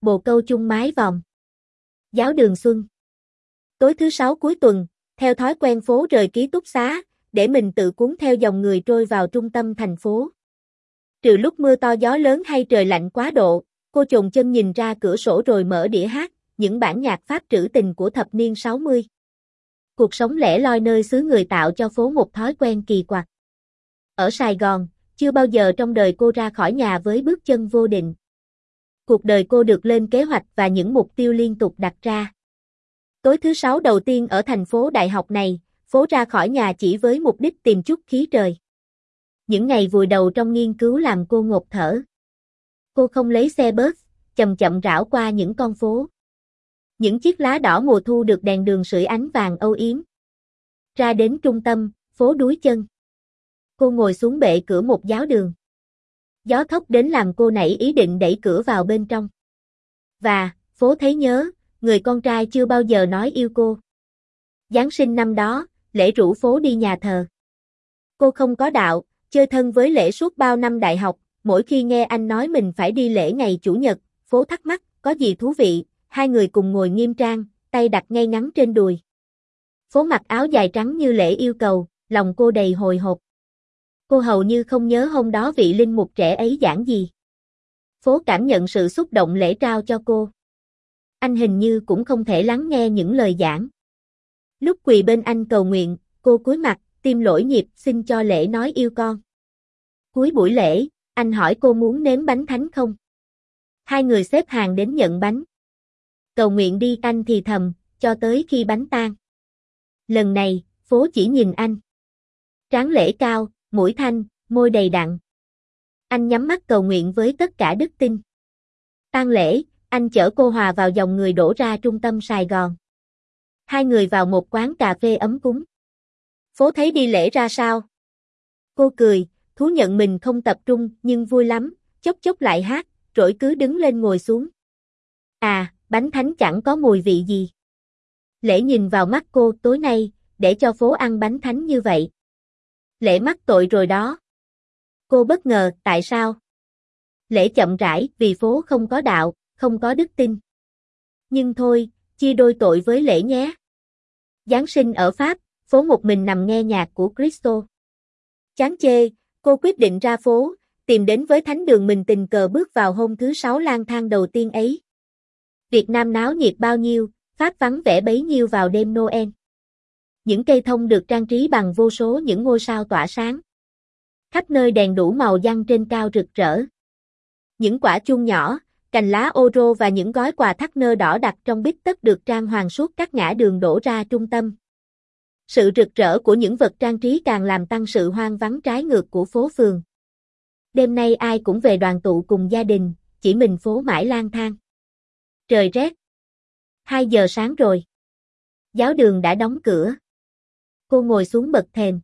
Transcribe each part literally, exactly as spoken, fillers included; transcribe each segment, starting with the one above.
Bồ câu chung mái vòm. Giáo đường xuân. Tối thứ sáu cuối tuần, theo thói quen phố rời ký túc xá, để mình tự cuốn theo dòng người trôi vào trung tâm thành phố. Trừ lúc mưa to gió lớn hay trời lạnh quá độ, cô chồn chân nhìn ra cửa sổ rồi mở đĩa hát, những bản nhạc Pháp trữ tình của thập niên sáu mươi. Cuộc sống lẻ loi nơi xứ người tạo cho phố một thói quen kỳ quặc. Ở Sài Gòn, chưa bao giờ trong đời cô ra khỏi nhà với bước chân vô định. Cuộc đời cô được lên kế hoạch và những mục tiêu liên tục đặt ra. Tối thứ sáu đầu tiên ở thành phố đại học này, phố ra khỏi nhà chỉ với mục đích tìm chút khí trời. Những ngày vùi đầu trong nghiên cứu làm cô ngộp thở. Cô không lấy xe bus, chậm chậm rảo qua những con phố. Những chiếc lá đỏ mùa thu được đèn đường sưởi ánh vàng âu yếm. Ra đến trung tâm, phố đuối chân. Cô ngồi xuống bệ cửa một giáo đường. Gió thốc đến làm cô nảy ý định đẩy cửa vào bên trong. Và, phố thấy nhớ, người con trai chưa bao giờ nói yêu cô. Giáng sinh năm đó, Lễ rủ phố đi nhà thờ. Cô không có đạo, chơi thân với Lễ suốt bao năm đại học, mỗi khi nghe anh nói mình phải đi lễ ngày Chủ nhật, phố thắc mắc, có gì thú vị, hai người cùng ngồi nghiêm trang, tay đặt ngay ngắn trên đùi. Phố mặc áo dài trắng như Lễ yêu cầu, lòng cô đầy hồi hộp. Cô hầu như không nhớ hôm đó vị linh mục trẻ ấy giảng gì. Phố cảm nhận sự xúc động Lễ trao cho cô. Anh hình như cũng không thể lắng nghe những lời giảng. Lúc quỳ bên anh cầu nguyện, cô cúi mặt, tim lỗi nhịp xin cho Lễ nói yêu con. Cuối buổi lễ, anh hỏi cô muốn nếm bánh thánh không? Hai người xếp hàng đến nhận bánh. Cầu nguyện đi, anh thì thầm, cho tới khi bánh tan. Lần này, phố chỉ nhìn anh. Trán Lễ cao, mũi thanh, môi đầy đặn. Anh nhắm mắt cầu nguyện với tất cả đức tin. Tang lễ, anh chở cô hòa vào dòng người đổ ra trung tâm Sài Gòn. Hai người vào một quán cà phê ấm cúng. Phố thấy đi lễ ra sao? Cô cười, thú nhận mình không tập trung nhưng vui lắm, chốc chốc lại hát, rồi cứ đứng lên ngồi xuống. À, bánh thánh chẳng có mùi vị gì. Lễ nhìn vào mắt cô, tối nay, để cho phố ăn bánh thánh như vậy. Lễ mắc tội rồi đó. Cô bất ngờ, tại sao? Lễ chậm rãi, vì phố không có đạo, không có đức tin. Nhưng thôi, chia đôi tội với Lễ nhé. Giáng sinh ở Pháp, phố một mình nằm nghe nhạc của Christo. Chán chê, cô quyết định ra phố, tìm đến với thánh đường mình tình cờ bước vào hôm thứ sáu lang thang đầu tiên ấy. Việt Nam náo nhiệt bao nhiêu, Pháp vắng vẻ bấy nhiêu vào đêm Noel. Những cây thông được trang trí bằng vô số những ngôi sao tỏa sáng. Khắp nơi đèn đủ màu giăng trên cao rực rỡ. Những quả chuông nhỏ, cành lá ô rô và những gói quà thắt nơ đỏ đặt trong bít tất được trang hoàng suốt các ngã đường đổ ra trung tâm. Sự rực rỡ của những vật trang trí càng làm tăng sự hoang vắng trái ngược của phố phường. Đêm nay ai cũng về đoàn tụ cùng gia đình, chỉ mình phố mãi lang thang. Trời rét. Hai giờ sáng rồi. Giáo đường đã đóng cửa. Cô ngồi xuống bậc thềm.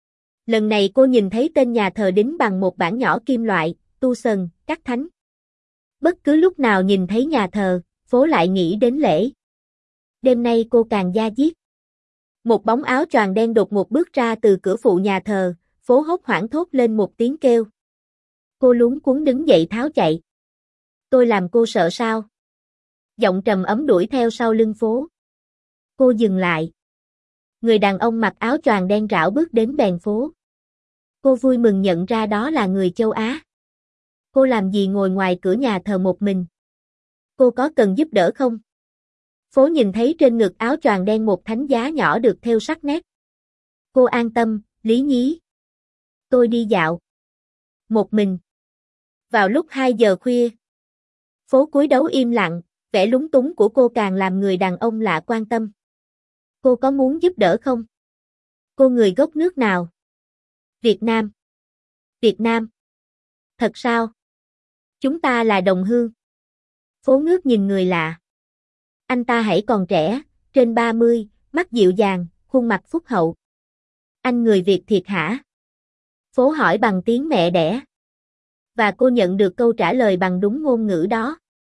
Lần này cô nhìn thấy tên nhà thờ đính bằng một bảng nhỏ kim loại, tu sần, các thánh. Bất cứ lúc nào nhìn thấy nhà thờ, phố lại nghĩ đến lễ. Đêm nay cô càng da diết. Một bóng áo choàng đen đột ngột bước ra từ cửa phụ nhà thờ, phố hốt hoảng thốt lên một tiếng kêu. Cô luống cuống đứng dậy tháo chạy. Tôi làm cô sợ sao? Giọng trầm ấm đuổi theo sau lưng phố. Cô dừng lại. Người đàn ông mặc áo choàng đen rảo bước đến bèn phố. Cô vui mừng nhận ra đó là người châu Á. Cô làm gì ngồi ngoài cửa nhà thờ một mình? Cô có cần giúp đỡ không? Phố nhìn thấy trên ngực áo choàng đen một thánh giá nhỏ được thêu sắc nét. Cô an tâm, lý nhí. Tôi đi dạo. Một mình. Vào lúc hai giờ khuya. Phố cúi đầu im lặng, vẻ lúng túng của cô càng làm người đàn ông lạ quan tâm. Cô có muốn giúp đỡ không? Cô người gốc nước nào? Việt Nam. Việt Nam. Thật sao? Chúng ta là đồng hương. Phố ngước nhìn người lạ. Anh ta hãy còn trẻ, trên ba mươi, mắt dịu dàng, khuôn mặt phúc hậu. Anh người Việt thiệt hả? Phố hỏi bằng tiếng mẹ đẻ. Và cô nhận được câu trả lời bằng đúng ngôn ngữ đó.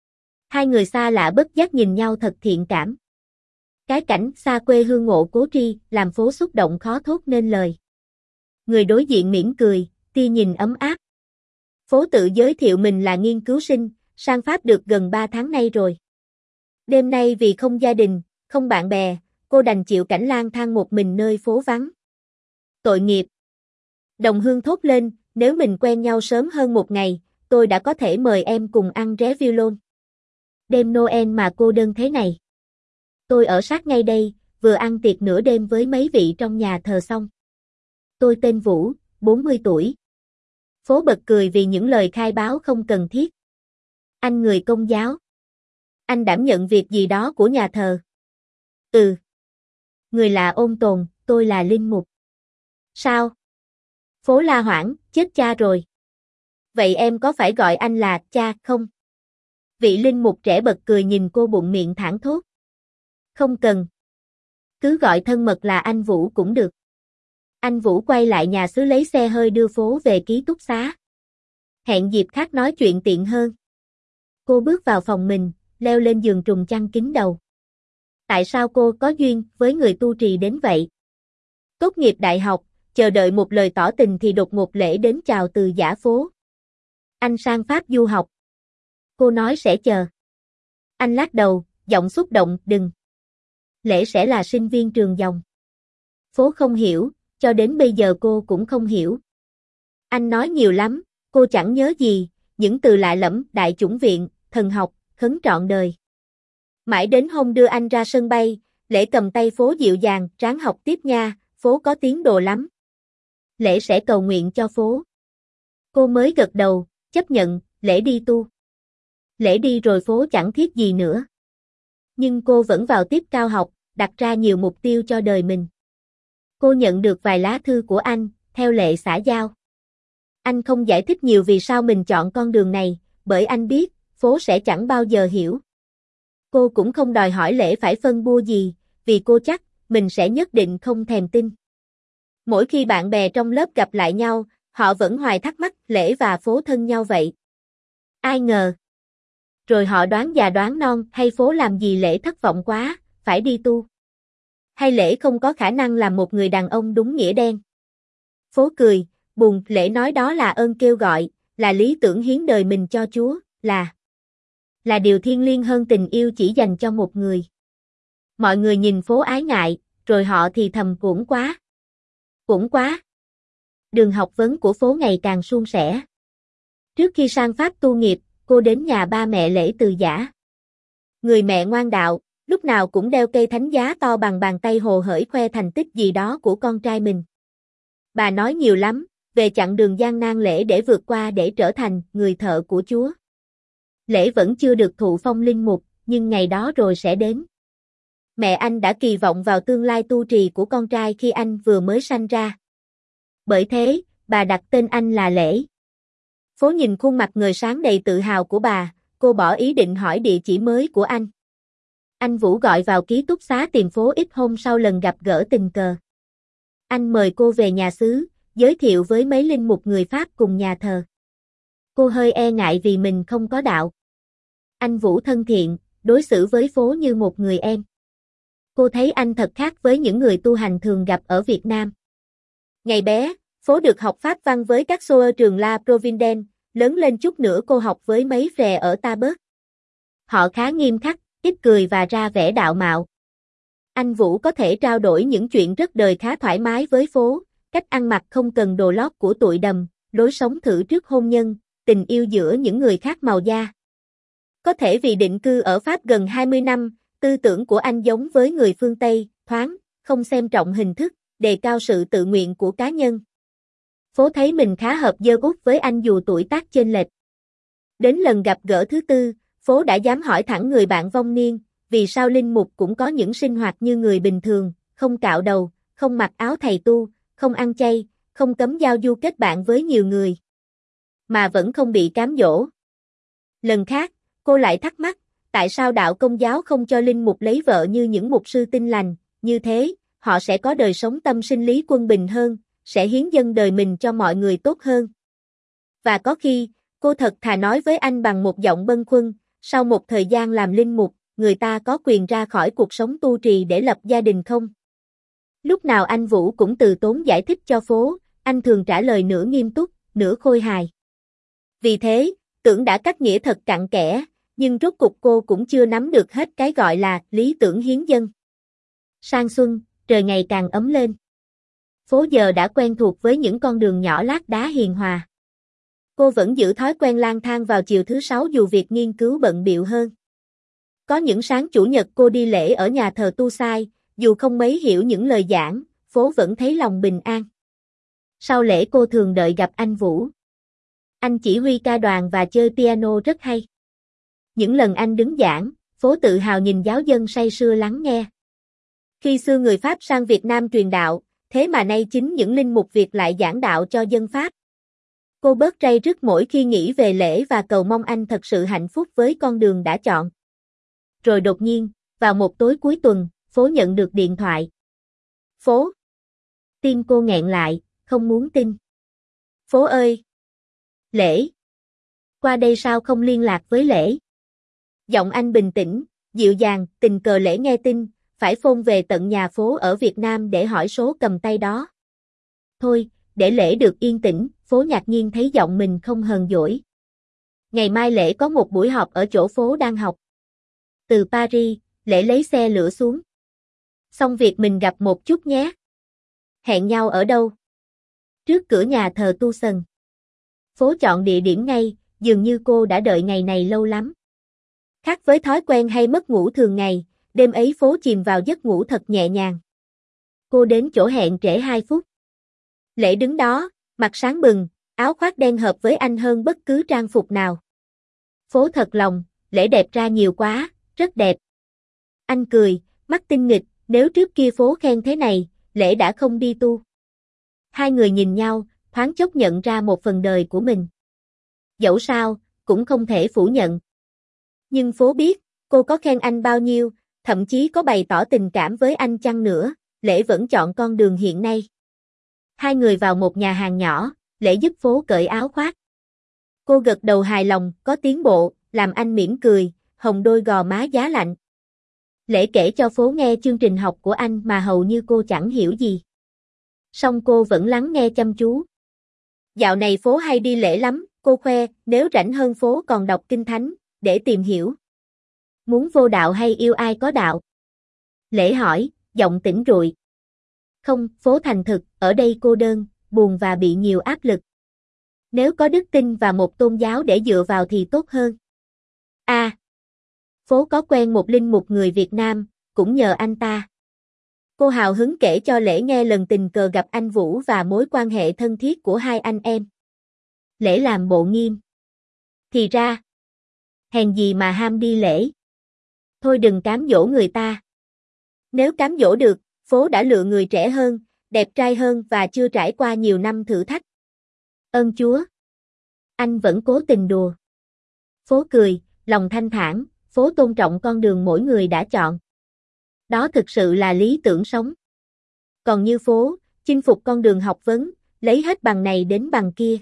Hai người xa lạ bất giác nhìn nhau thật thiện cảm. Cái cảnh xa quê hương ngộ cố tri làm phố xúc động khó thốt nên lời. Người đối diện mỉm cười, tia nhìn ấm áp. Phố tự giới thiệu mình là nghiên cứu sinh, sang Pháp được gần ba tháng nay rồi. Đêm nay vì không gia đình, không bạn bè, cô đành chịu cảnh lang thang một mình nơi phố vắng. Tội nghiệp. Đồng Hương thốt lên, nếu mình quen nhau sớm hơn một ngày, tôi đã có thể mời em cùng ăn ré violon. Đêm Noel mà cô đơn thế này. Tôi ở sát ngay đây, vừa ăn tiệc nửa đêm với mấy vị trong nhà thờ xong. Tôi tên Vũ, bốn mươi tuổi. Phố bật cười vì những lời khai báo không cần thiết. Anh người Công giáo. Anh đảm nhận việc gì đó của nhà thờ. Ừ. Người là ôn tồn, tôi là linh mục. Sao? Phố la hoảng, chết cha rồi. Vậy em có phải gọi anh là cha không? Vị linh mục trẻ bật cười nhìn cô bụng miệng thảng thốt. Không cần. Cứ gọi thân mật là anh Vũ cũng được. Anh Vũ quay lại nhà xứ lấy xe hơi đưa phố về ký túc xá. Hẹn dịp khác nói chuyện tiện hơn. Cô bước vào phòng mình, leo lên giường trùm chăn kín đầu. Tại sao cô có duyên với người tu trì đến vậy? Tốt nghiệp đại học, chờ đợi một lời tỏ tình thì đột ngột Lễ đến chào từ giã phố. Anh sang Pháp du học. Cô nói sẽ chờ. Anh lắc đầu, giọng xúc động, đừng. Lễ sẽ là sinh viên trường dòng. Phố không hiểu, cho đến bây giờ cô cũng không hiểu. Anh nói nhiều lắm, cô chẳng nhớ gì, những từ lạ lẫm, đại chủng viện, thần học, khấn trọn đời. Mãi đến hôm đưa anh ra sân bay, Lễ cầm tay phố dịu dàng, ráng học tiếp nha, phố có tiến đồ lắm. Lễ sẽ cầu nguyện cho phố. Cô mới gật đầu, chấp nhận, Lễ đi tu. Lễ đi rồi phố chẳng thiết gì nữa. Nhưng cô vẫn vào tiếp cao học, đặt ra nhiều mục tiêu cho đời mình. Cô nhận được vài lá thư của anh, theo lệ xã giao. Anh không giải thích nhiều vì sao mình chọn con đường này, bởi anh biết, phố sẽ chẳng bao giờ hiểu. Cô cũng không đòi hỏi Lễ phải phân bua gì, vì cô chắc, mình sẽ nhất định không thèm tin. Mỗi khi bạn bè trong lớp gặp lại nhau, họ vẫn hoài thắc mắc Lễ và phố thân nhau vậy. Ai ngờ. Rồi họ đoán già đoán non, hay phố làm gì Lễ thất vọng quá, phải đi tu. Hay Lễ không có khả năng làm một người đàn ông đúng nghĩa đen. Phố cười, buồn, Lễ nói đó là ơn kêu gọi, là lý tưởng hiến đời mình cho Chúa, là là điều thiêng liêng hơn tình yêu chỉ dành cho một người. Mọi người nhìn phố ái ngại, rồi họ thì thầm uổng quá. Uổng quá. Đường học vấn của phố ngày càng suôn sẻ. Trước khi sang Pháp tu nghiệp, cô đến nhà ba mẹ Lễ từ giã. Người mẹ ngoan đạo, lúc nào cũng đeo cây thánh giá to bằng bàn tay hồ hởi khoe thành tích gì đó của con trai mình. Bà nói nhiều lắm, về chặng đường gian nan Lễ để vượt qua để trở thành người thợ của Chúa. Lễ vẫn chưa được thụ phong linh mục, nhưng ngày đó rồi sẽ đến. Mẹ anh đã kỳ vọng vào tương lai tu trì của con trai khi anh vừa mới sanh ra. Bởi thế, bà đặt tên anh là Lễ. Phố nhìn khuôn mặt ngời sáng đầy tự hào của bà, cô bỏ ý định hỏi địa chỉ mới của anh. Anh Vũ gọi vào ký túc xá tìm phố ít hôm sau lần gặp gỡ tình cờ. Anh mời cô về nhà xứ, giới thiệu với mấy linh mục người Pháp cùng nhà thờ. Cô hơi e ngại vì mình không có đạo. Anh Vũ thân thiện, đối xử với phố như một người em. Cô thấy anh thật khác với những người tu hành thường gặp ở Việt Nam. Ngày bé, phố được học Pháp văn với các xô ở trường La Providence, lớn lên chút nữa cô học với mấy frère ở Tabert. Họ khá nghiêm khắc, ít cười và ra vẻ đạo mạo. Anh Vũ có thể trao đổi những chuyện rất đời khá thoải mái với phố, cách ăn mặc không cần đồ lót của tụi đầm, lối sống thử trước hôn nhân, tình yêu giữa những người khác màu da. Có thể vì định cư ở Pháp gần hai mươi năm, tư tưởng của anh giống với người phương Tây, thoáng, không xem trọng hình thức, đề cao sự tự nguyện của cá nhân. Phố thấy mình khá hợp dơ út với anh dù tuổi tác chênh lệch. Đến lần gặp gỡ thứ tư, phố đã dám hỏi thẳng người bạn vong niên, vì sao linh mục cũng có những sinh hoạt như người bình thường, không cạo đầu, không mặc áo thầy tu, không ăn chay, không cấm giao du kết bạn với nhiều người, mà vẫn không bị cám dỗ. Lần khác, cô lại thắc mắc, tại sao đạo Công giáo không cho linh mục lấy vợ như những mục sư tin lành, như thế, họ sẽ có đời sống tâm sinh lý quân bình hơn, sẽ hiến dâng đời mình cho mọi người tốt hơn. Và có khi, cô thật thà nói với anh bằng một giọng bâng khuâng, sau một thời gian làm linh mục, người ta có quyền ra khỏi cuộc sống tu trì để lập gia đình không? Lúc nào anh Vũ cũng từ tốn giải thích cho phố, anh thường trả lời nửa nghiêm túc, nửa khôi hài. Vì thế, tưởng đã cắt nghĩa thật cặn kẽ, nhưng rốt cục cô cũng chưa nắm được hết cái gọi là lý tưởng hiến dân. Sang xuân, trời ngày càng ấm lên. Phố giờ đã quen thuộc với những con đường nhỏ lát đá hiền hòa. Cô vẫn giữ thói quen lang thang vào chiều thứ sáu dù việc nghiên cứu bận bịu hơn. Có những sáng chủ nhật cô đi lễ ở nhà thờ Tu Sai, dù không mấy hiểu những lời giảng, phố vẫn thấy lòng bình an. Sau lễ cô thường đợi gặp anh Vũ. Anh chỉ huy ca đoàn và chơi piano rất hay. Những lần anh đứng giảng, phố tự hào nhìn giáo dân say sưa lắng nghe. Khi xưa người Pháp sang Việt Nam truyền đạo, thế mà nay chính những linh mục Việt lại giảng đạo cho dân Pháp. Cô bớt ray rứt mỗi khi nghĩ về lễ và cầu mong anh thật sự hạnh phúc với con đường đã chọn. Rồi đột nhiên, vào một tối cuối tuần, phố nhận được điện thoại. Phố. Tim cô nghẹn lại, không muốn tin. Phố ơi! Lễ! Qua đây sao không liên lạc với Lễ? Giọng anh bình tĩnh, dịu dàng, tình cờ Lễ nghe tin, phải phone về tận nhà phố ở Việt Nam để hỏi số cầm tay đó. Thôi, để Lễ được yên tĩnh, phố ngạc nhiên thấy giọng mình không hờn dỗi. Ngày mai Lễ có một buổi họp ở chỗ phố đang học. Từ Paris, Lễ lấy xe lửa xuống. Xong việc mình gặp một chút nhé. Hẹn nhau ở đâu? Trước cửa nhà thờ Tu Sần. Phố chọn địa điểm ngay, dường như cô đã đợi ngày này lâu lắm. Khác với thói quen hay mất ngủ thường ngày, đêm ấy phố chìm vào giấc ngủ thật nhẹ nhàng. Cô đến chỗ hẹn trễ hai phút. Lễ đứng đó, mặt sáng bừng, áo khoác đen hợp với anh hơn bất cứ trang phục nào. Phố thật lòng, Lễ đẹp ra nhiều quá, rất đẹp. Anh cười, mắt tinh nghịch, nếu trước kia phố khen thế này, Lễ đã không đi tu. Hai người nhìn nhau, thoáng chốc nhận ra một phần đời của mình. Dẫu sao, cũng không thể phủ nhận. Nhưng phố biết, cô có khen anh bao nhiêu, thậm chí có bày tỏ tình cảm với anh chăng nữa, Lễ vẫn chọn con đường hiện nay. Hai người vào một nhà hàng nhỏ, Lễ giúp phố cởi áo khoác. Cô gật đầu hài lòng, có tiến bộ, làm anh mỉm cười, hồng đôi gò má giá lạnh. Lễ kể cho phố nghe chương trình học của anh mà hầu như cô chẳng hiểu gì. Song cô vẫn lắng nghe chăm chú. Dạo này phố hay đi lễ lắm, cô khoe, nếu rảnh hơn phố còn đọc kinh thánh, để tìm hiểu. Muốn vô đạo hay yêu ai có đạo? Lễ hỏi, giọng tỉnh rụi. Không, phố thành thực, ở đây cô đơn, buồn và bị nhiều áp lực. Nếu có đức tin và một tôn giáo để dựa vào thì tốt hơn. À, phố có quen một linh mục người Việt Nam, cũng nhờ anh ta. Cô hào hứng kể cho Lễ nghe lần tình cờ gặp anh Vũ và mối quan hệ thân thiết của hai anh em. Lễ làm bộ nghiêm. Thì ra, hèn gì mà ham đi lễ. Thôi đừng cám dỗ người ta. Nếu cám dỗ được, phố đã lựa người trẻ hơn, đẹp trai hơn và chưa trải qua nhiều năm thử thách. Ơn Chúa. Anh vẫn cố tình đùa. Phố cười, lòng thanh thản, phố tôn trọng con đường mỗi người đã chọn. Đó thực sự là lý tưởng sống. Còn như phố, chinh phục con đường học vấn, lấy hết bằng này đến bằng kia.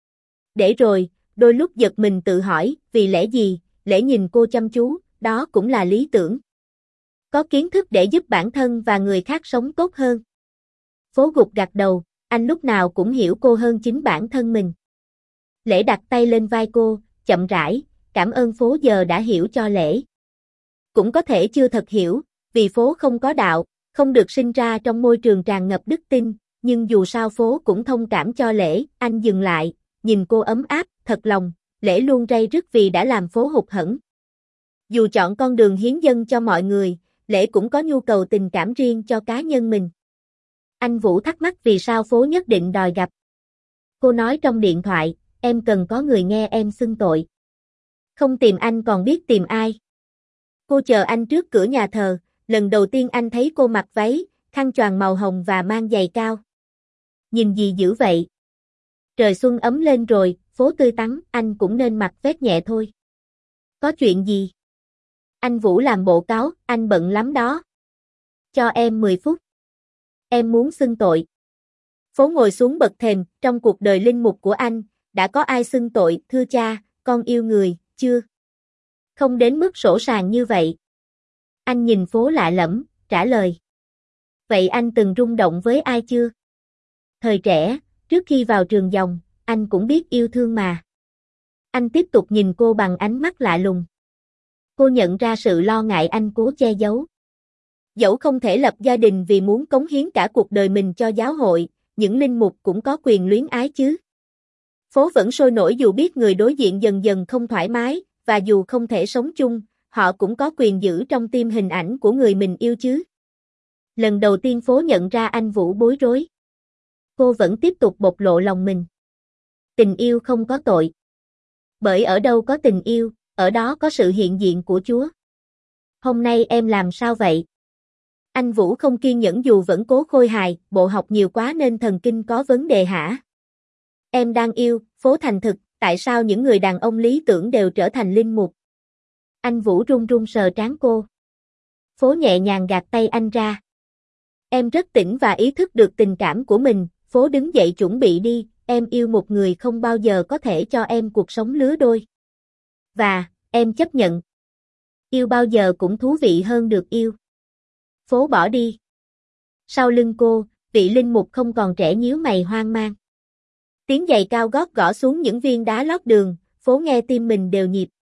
Để rồi, đôi lúc giật mình tự hỏi, vì lẽ gì, Lễ nhìn cô chăm chú, đó cũng là lý tưởng. Có kiến thức để giúp bản thân và người khác sống tốt hơn. Phố gục gặt đầu, anh lúc nào cũng hiểu cô hơn chính bản thân mình. Lễ đặt tay lên vai cô, chậm rãi, cảm ơn phố giờ đã hiểu cho Lễ. Cũng có thể chưa thật hiểu, vì phố không có đạo, không được sinh ra trong môi trường tràn ngập đức tin, nhưng dù sao phố cũng thông cảm cho Lễ. Anh dừng lại, nhìn cô ấm áp, thật lòng, Lễ luôn ray rứt vì đã làm phố hụt hẫng. Dù chọn con đường hiến dân cho mọi người, Lễ cũng có nhu cầu tình cảm riêng cho cá nhân mình. Anh Vũ thắc mắc vì sao phố nhất định đòi gặp. Cô nói trong điện thoại, em cần có người nghe em xưng tội. Không tìm anh còn biết tìm ai. Cô chờ anh trước cửa nhà thờ, lần đầu tiên anh thấy cô mặc váy, khăn choàng màu hồng và mang giày cao. Nhìn gì dữ vậy? Trời xuân ấm lên rồi, phố tươi tắn, anh cũng nên mặc vest nhẹ thôi. Có chuyện gì? Anh Vũ làm bộ cáo, anh bận lắm đó. Cho em mười phút. Em muốn xưng tội. Phố ngồi xuống bậc thềm, trong cuộc đời linh mục của anh, đã có ai xưng tội, thưa cha, con yêu người, chưa? Không đến mức sỗ sàng như vậy. Anh nhìn phố lạ lẫm, trả lời. Vậy anh từng rung động với ai chưa? Thời trẻ, trước khi vào trường dòng, anh cũng biết yêu thương mà. Anh tiếp tục nhìn cô bằng ánh mắt lạ lùng. Cô nhận ra sự lo ngại anh cố che giấu. Dẫu không thể lập gia đình vì muốn cống hiến cả cuộc đời mình cho giáo hội, những linh mục cũng có quyền luyến ái chứ. Phố vẫn sôi nổi dù biết người đối diện dần dần không thoải mái, và dù không thể sống chung, họ cũng có quyền giữ trong tim hình ảnh của người mình yêu chứ. Lần đầu tiên phố nhận ra anh Vũ bối rối. Cô vẫn tiếp tục bộc lộ lòng mình. Tình yêu không có tội. Bởi ở đâu có tình yêu, ở đó có sự hiện diện của Chúa. Hôm nay em làm sao vậy? Anh Vũ không kiên nhẫn dù vẫn cố khôi hài, bộ học nhiều quá nên thần kinh có vấn đề hả? Em đang yêu, phố thành thực, tại sao những người đàn ông lý tưởng đều trở thành linh mục? Anh Vũ run run sờ trán cô. Phố nhẹ nhàng gạt tay anh ra. Em rất tỉnh và ý thức được tình cảm của mình, phố đứng dậy chuẩn bị đi, em yêu một người không bao giờ có thể cho em cuộc sống lứa đôi. Và, em chấp nhận. Yêu bao giờ cũng thú vị hơn được yêu. Phố bỏ đi. Sau lưng cô, vị linh mục không còn trẻ nhíu mày hoang mang. Tiếng giày cao gót gõ xuống những viên đá lót đường, phố nghe tim mình đều nhịp.